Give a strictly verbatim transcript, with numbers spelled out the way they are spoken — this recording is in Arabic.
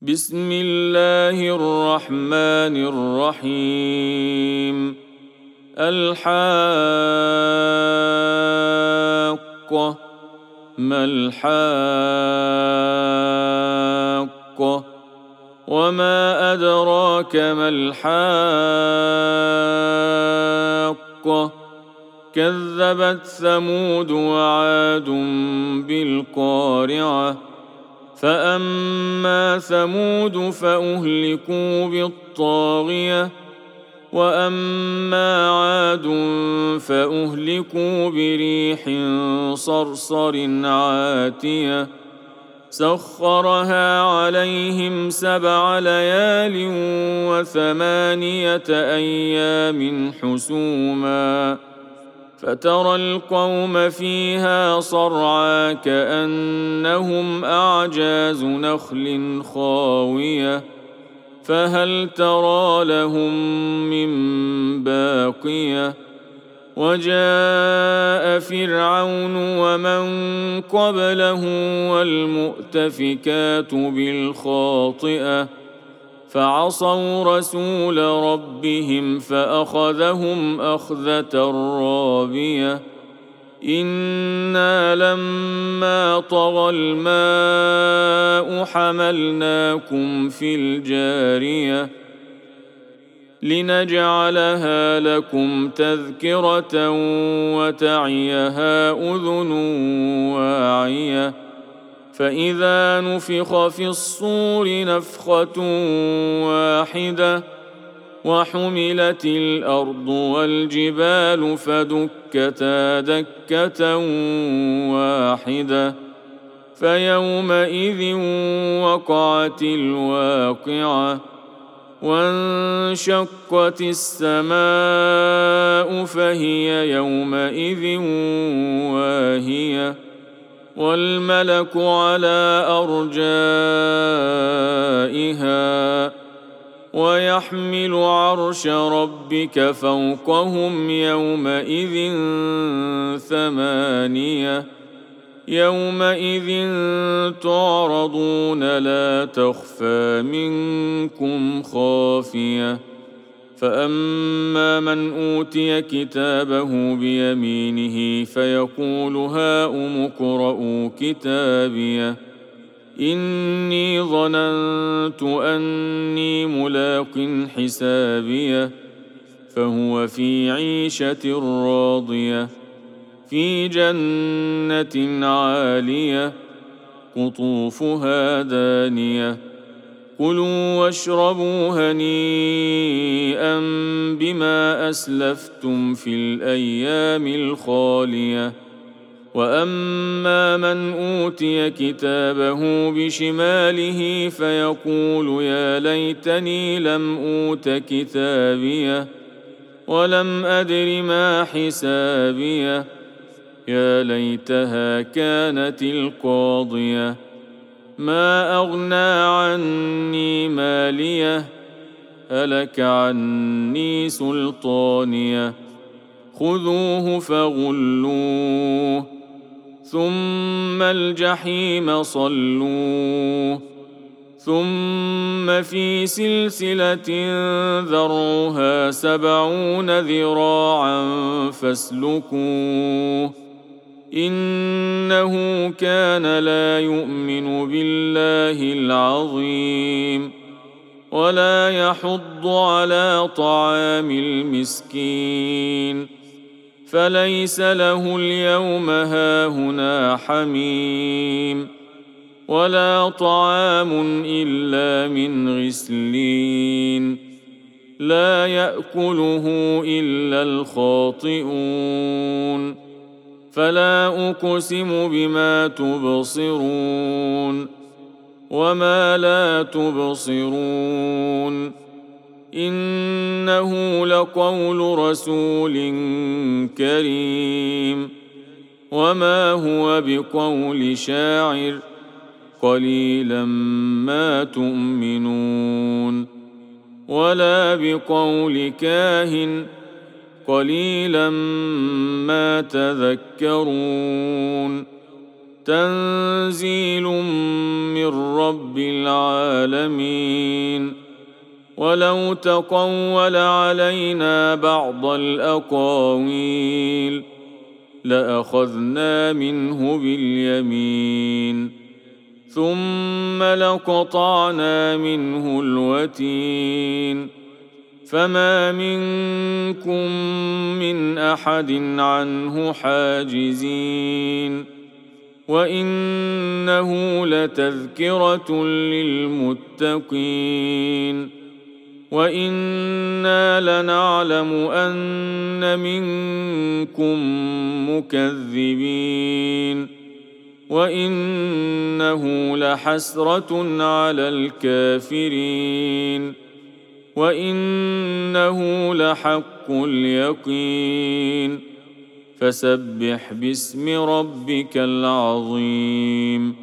بسم الله الرحمن الرحيم. الحاقة ما الحاقة وما أدراك ما الحاقة كذبت ثمود وعاد بالقارعة فأما ثمود فأهلكوا بالطاغية وأما عاد فأهلكوا بريح صرصر عاتية سخرها عليهم سبع ليال وثمانية أيام حسوما فترى القوم فيها صرعى كأنهم أعجاز نخل خاوية فهل ترى لهم من باقية وجاء فرعون ومن قبله والمؤتفكات بالخاطئة فعصوا رسول ربهم فأخذهم أخذة رابية إنا لما طغى الماء حملناكم في الجارية لنجعلها لكم تذكرة وتعيها أذن واعية فإذا نفخ في الصور نفخة واحدة وحملت الأرض والجبال فدكتا دكة واحدة فيومئذ وقعت الواقعة وانشقت السماء فهي يومئذ واهية والملك على أرجائها ويحمل عرش ربك فوقهم يومئذ ثمانية يومئذ تعرضون لا تخفى منكم خافية فأما من أوتي كتابه بيمينه فيقول هاؤم اقرءوا كتابيه إني ظننت أني ملاق حسابيه فهو في عيشة راضية في جنة عالية قطوفها دانية كلوا واشربوا هنيئا بما أسلفتم في الأيام الخالية وأما من أوتي كتابه بشماله فيقول يا ليتني لم أوت كتابيه ولم أدر ما حسابيه يا ليتها كانت القاضية ما أغنى عني ماليه هلك عني سلطانيه خذوه فغلوه ثم الجحيم صلوه ثم في سلسلة ذرعها سبعون ذراعا فاسلكوه إنه كان لا يؤمن بالله العظيم ولا يحض على طعام المسكين فليس له اليوم هاهنا حميم ولا طعام إلا من غسلين لا يأكله إلا الخاطئون فلا أقسم بما تبصرون وما لا تبصرون إنه لقول رسول كريم وما هو بقول شاعر قليلا ما تؤمنون ولا بقول كاهن قليلا ما تذكرون تنزيل من رب العالمين. ولو تقول علينا بعض الأقاويل لأخذنا منه باليمين ثم لقطعنا منه الوتين فما منكم من أحد عنه حاجزين. وإنه لتذكرة للمتقين وإنا لنعلم أن منكم مكذبين وإنه لحسرة على الكافرين وإنه لحق اليقين. فسبح باسم ربك العظيم.